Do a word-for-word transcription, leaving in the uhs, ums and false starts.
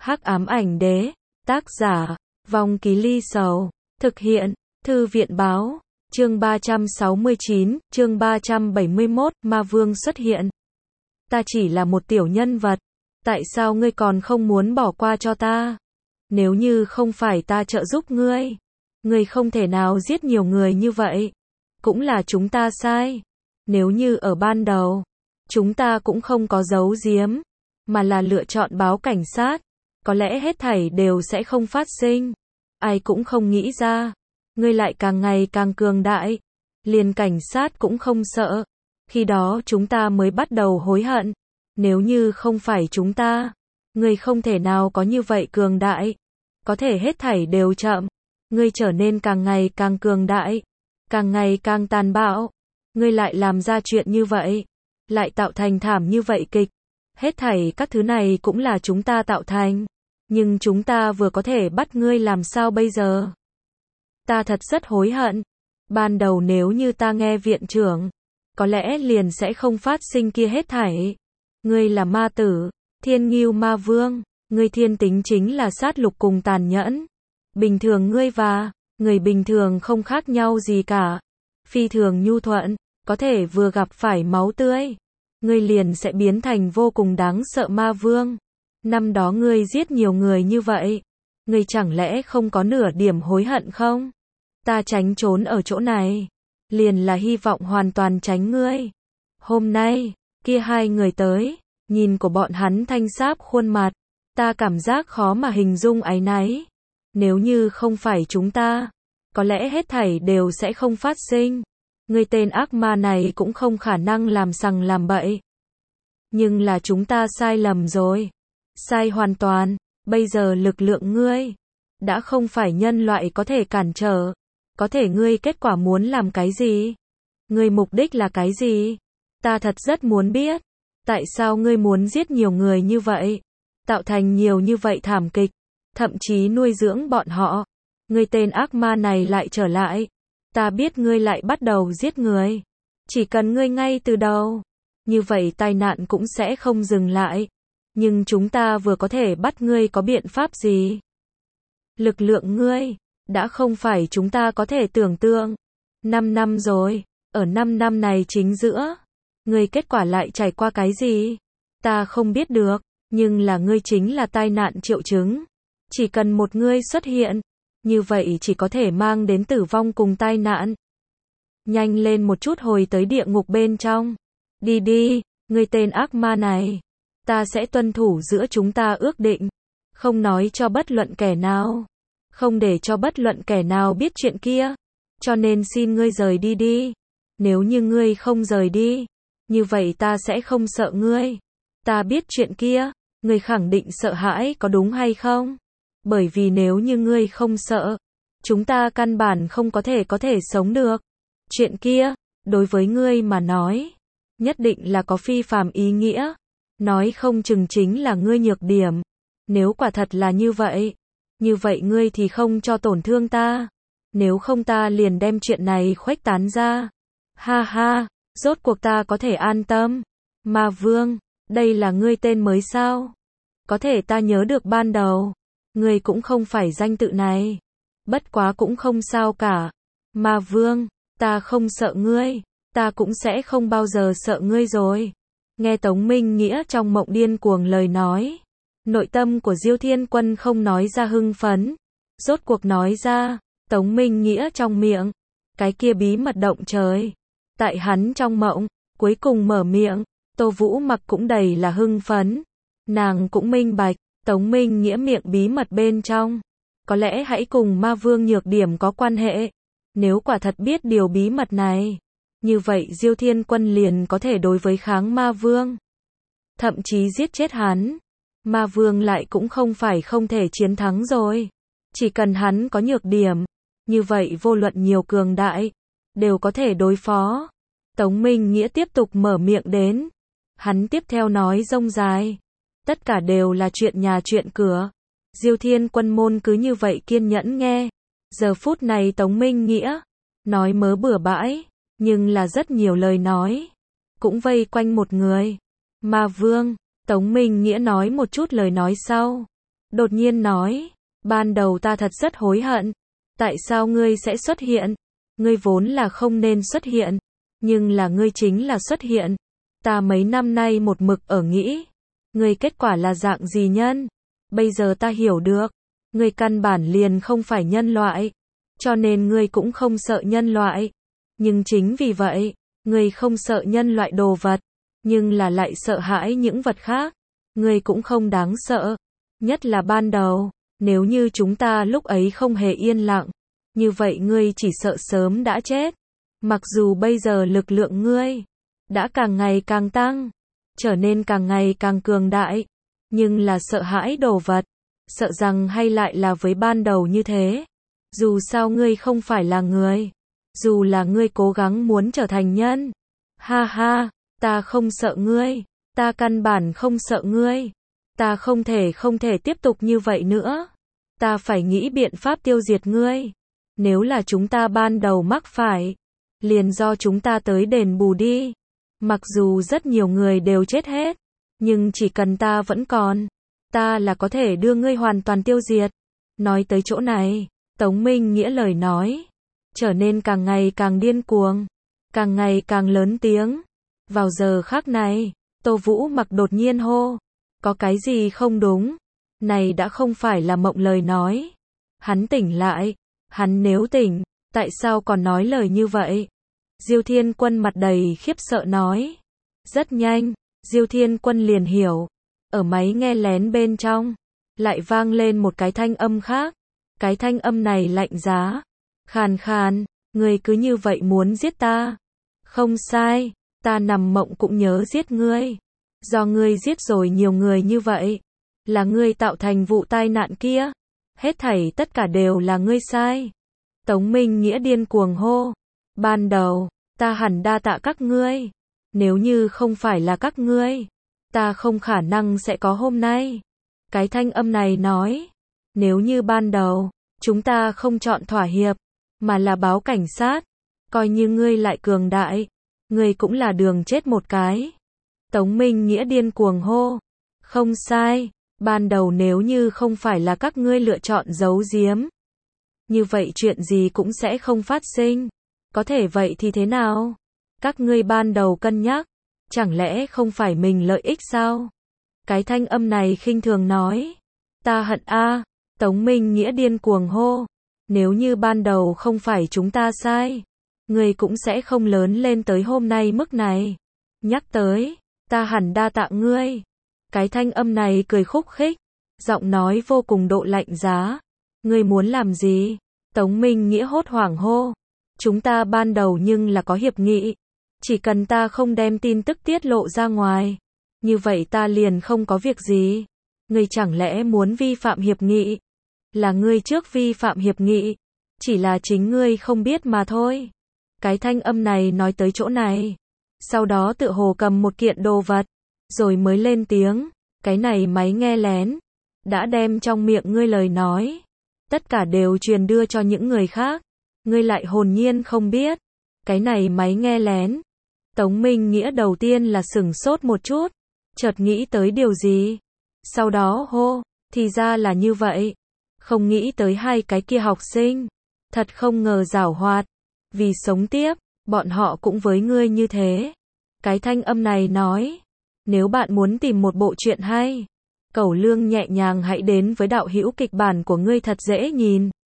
Hắc ám ảnh đế, tác giả, Vong Ký Ly Sầu, thực hiện, Thư viện báo, chương ba trăm sáu mươi chín, chương ba trăm bảy mươi mốt, Ma Vương xuất hiện. Ta chỉ là một tiểu nhân vật, tại sao ngươi còn không muốn bỏ qua cho ta? Nếu như không phải ta trợ giúp ngươi, ngươi không thể nào giết nhiều người như vậy. Cũng là chúng ta sai. Nếu như ở ban đầu, chúng ta cũng không có giấu giếm, mà là lựa chọn báo cảnh sát, có lẽ hết thảy đều sẽ không phát sinh. Ai cũng không nghĩ ra, ngươi lại càng ngày càng cường đại, liền cảnh sát cũng không sợ. Khi đó chúng ta mới bắt đầu hối hận. Nếu như không phải chúng ta, ngươi không thể nào có như vậy cường đại. Có thể hết thảy đều chậm. Ngươi trở nên càng ngày càng cường đại, càng ngày càng tàn bạo. Ngươi lại làm ra chuyện như vậy, lại tạo thành thảm như vậy kịch. Hết thảy các thứ này cũng là chúng ta tạo thành. Nhưng chúng ta vừa có thể bắt ngươi làm sao bây giờ? Ta thật rất hối hận. Ban đầu nếu như ta nghe viện trưởng, có lẽ liền sẽ không phát sinh kia hết thảy. Ngươi là ma tử, thiên ngưu ma vương, ngươi thiên tính chính là sát lục cùng tàn nhẫn. Bình thường ngươi và người bình thường không khác nhau gì cả. Phi thường nhu thuận, có thể vừa gặp phải máu tươi, ngươi liền sẽ biến thành vô cùng đáng sợ ma vương. Năm đó ngươi giết nhiều người như vậy, ngươi chẳng lẽ không có nửa điểm hối hận không? Ta tránh trốn ở chỗ này, liền là hy vọng hoàn toàn tránh ngươi. Hôm nay, kia hai người tới, nhìn của bọn hắn thanh sáp khuôn mặt, ta cảm giác khó mà hình dung áy náy. Nếu như không phải chúng ta, có lẽ hết thảy đều sẽ không phát sinh. Ngươi tên ác ma này cũng không khả năng làm sằng làm bậy. Nhưng là chúng ta sai lầm rồi. Sai hoàn toàn. Bây giờ lực lượng ngươi đã không phải nhân loại có thể cản trở. Có thể ngươi kết quả muốn làm cái gì? Ngươi mục đích là cái gì? Ta thật rất muốn biết. Tại sao ngươi muốn giết nhiều người như vậy? Tạo thành nhiều như vậy thảm kịch. Thậm chí nuôi dưỡng bọn họ. Ngươi tên ác ma này lại trở lại. Ta biết ngươi lại bắt đầu giết người. Chỉ cần ngươi ngay từ đầu, như vậy tai nạn cũng sẽ không dừng lại. Nhưng chúng ta vừa có thể bắt ngươi có biện pháp gì? Lực lượng ngươi đã không phải chúng ta có thể tưởng tượng. Năm năm rồi, ở năm năm này chính giữa, ngươi kết quả lại trải qua cái gì? Ta không biết được, nhưng là ngươi chính là tai nạn triệu chứng. Chỉ cần một ngươi xuất hiện, như vậy chỉ có thể mang đến tử vong cùng tai nạn. Nhanh lên một chút hồi tới địa ngục bên trong. Đi đi, ngươi tên ác ma này. Ta sẽ tuân thủ giữa chúng ta ước định. Không nói cho bất luận kẻ nào. Không để cho bất luận kẻ nào biết chuyện kia. Cho nên xin ngươi rời đi đi. Nếu như ngươi không rời đi, như vậy ta sẽ không sợ ngươi. Ta biết chuyện kia, ngươi khẳng định sợ hãi có đúng hay không? Bởi vì nếu như ngươi không sợ, chúng ta căn bản không có thể có thể sống được. Chuyện kia, đối với ngươi mà nói, nhất định là có phi phàm ý nghĩa. Nói không chừng chính là ngươi nhược điểm. Nếu quả thật là như vậy, như vậy ngươi thì không cho tổn thương ta. Nếu không ta liền đem chuyện này khuếch tán ra. Ha ha, rốt cuộc ta có thể an tâm. Ma Vương, đây là ngươi tên mới sao? Có thể ta nhớ được ban đầu, ngươi cũng không phải danh tự này. Bất quá cũng không sao cả. Ma Vương, ta không sợ ngươi, ta cũng sẽ không bao giờ sợ ngươi rồi. Nghe Tống Minh Nghĩa trong mộng điên cuồng lời nói, nội tâm của Diêu Thiên Quân không nói ra hưng phấn, rốt cuộc nói ra. Tống Minh Nghĩa trong miệng, cái kia bí mật động trời. Tại hắn trong mộng, cuối cùng mở miệng, Tô Vũ Mặc cũng đầy là hưng phấn. Nàng cũng minh bạch, Tống Minh Nghĩa miệng bí mật bên trong, có lẽ hãy cùng Ma Vương nhược điểm có quan hệ. Nếu quả thật biết điều bí mật này, như vậy Diêu Thiên Quân liền có thể đối với kháng Ma Vương, thậm chí giết chết hắn. Ma Vương lại cũng không phải không thể chiến thắng rồi. Chỉ cần hắn có nhược điểm, như vậy vô luận nhiều cường đại, đều có thể đối phó. Tống Minh Nghĩa tiếp tục mở miệng đến. Hắn tiếp theo nói rông dài. Tất cả đều là chuyện nhà chuyện cửa. Diêu Thiên Quân môn cứ như vậy kiên nhẫn nghe. Giờ phút này Tống Minh Nghĩa nói mớ bừa bãi, nhưng là rất nhiều lời nói, cũng vây quanh một người. Ma Vương, Tống Minh Nghĩa nói một chút lời nói sau, đột nhiên nói, ban đầu ta thật rất hối hận. Tại sao ngươi sẽ xuất hiện? Ngươi vốn là không nên xuất hiện, nhưng là ngươi chính là xuất hiện. Ta mấy năm nay một mực ở nghĩ, ngươi kết quả là dạng gì nhân? Bây giờ ta hiểu được, ngươi căn bản liền không phải nhân loại, cho nên ngươi cũng không sợ nhân loại. Nhưng chính vì vậy, ngươi không sợ nhân loại đồ vật, nhưng là lại sợ hãi những vật khác. Ngươi cũng không đáng sợ, nhất là ban đầu, nếu như chúng ta lúc ấy không hề yên lặng, như vậy ngươi chỉ sợ sớm đã chết. Mặc dù bây giờ lực lượng ngươi đã càng ngày càng tăng, trở nên càng ngày càng cường đại, nhưng là sợ hãi đồ vật, sợ rằng hay lại là với ban đầu như thế. Dù sao ngươi không phải là người, dù là ngươi cố gắng muốn trở thành nhân. Ha ha, ta không sợ ngươi, ta căn bản không sợ ngươi. Ta không thể không thể tiếp tục như vậy nữa. Ta phải nghĩ biện pháp tiêu diệt ngươi. Nếu là chúng ta ban đầu mắc phải, liền do chúng ta tới đền bù đi. Mặc dù rất nhiều người đều chết hết, nhưng chỉ cần ta vẫn còn, ta là có thể đưa ngươi hoàn toàn tiêu diệt. Nói tới chỗ này, Tống Minh Nghĩa lời nói trở nên càng ngày càng điên cuồng, càng ngày càng lớn tiếng. Vào giờ khắc này, Tô Vũ Mặc đột nhiên hô, có cái gì không đúng? Này đã không phải là mộng lời nói. Hắn tỉnh lại, hắn nếu tỉnh, tại sao còn nói lời như vậy? Diêu Thiên Quân mặt đầy khiếp sợ nói. Rất nhanh, Diêu Thiên Quân liền hiểu, ở máy nghe lén bên trong, lại vang lên một cái thanh âm khác. Cái thanh âm này lạnh giá, khàn khàn, ngươi cứ như vậy muốn giết ta. Không sai, ta nằm mộng cũng nhớ giết ngươi. Do ngươi giết rồi nhiều người như vậy, là ngươi tạo thành vụ tai nạn kia. Hết thảy tất cả đều là ngươi sai. Tống Minh Nghĩa điên cuồng hô. Ban đầu, ta hẳn đa tạ các ngươi. Nếu như không phải là các ngươi, ta không khả năng sẽ có hôm nay. Cái thanh âm này nói, nếu như ban đầu, chúng ta không chọn thỏa hiệp, mà là báo cảnh sát, coi như ngươi lại cường đại, ngươi cũng là đường chết một cái. Tống Minh Nghĩa điên cuồng hô. Không sai, ban đầu nếu như không phải là các ngươi lựa chọn giấu giếm, như vậy chuyện gì cũng sẽ không phát sinh. Có thể vậy thì thế nào? Các ngươi ban đầu cân nhắc, chẳng lẽ không phải mình lợi ích sao? Cái thanh âm này khinh thường nói. Ta hận a. Tống Minh Nghĩa điên cuồng hô. Nếu như ban đầu không phải chúng ta sai, ngươi cũng sẽ không lớn lên tới hôm nay mức này. Nhắc tới, ta hẳn đa tạ ngươi. Cái thanh âm này cười khúc khích, giọng nói vô cùng độ lạnh giá. Ngươi muốn làm gì? Tống Minh Nghĩa hốt hoảng hô. Chúng ta ban đầu nhưng là có hiệp nghị. Chỉ cần ta không đem tin tức tiết lộ ra ngoài, như vậy ta liền không có việc gì. Ngươi chẳng lẽ muốn vi phạm hiệp nghị? Là ngươi trước vi phạm hiệp nghị, chỉ là chính ngươi không biết mà thôi. Cái thanh âm này nói tới chỗ này, sau đó tự hồ cầm một kiện đồ vật, rồi mới lên tiếng. Cái này máy nghe lén, đã đem trong miệng ngươi lời nói, tất cả đều truyền đưa cho những người khác. Ngươi lại hồn nhiên không biết. Cái này máy nghe lén. Tống Minh Nghĩa đầu tiên là sửng sốt một chút, chợt nghĩ tới điều gì. Sau đó hô, thì ra là như vậy. Không nghĩ tới hai cái kia học sinh, thật không ngờ giảo hoạt. Vì sống tiếp, bọn họ cũng với ngươi như thế. Cái thanh âm này nói, nếu bạn muốn tìm một bộ truyện hay, Cẩu Lương nhẹ nhàng hãy đến với đạo hữu kịch bản của ngươi thật dễ nhìn.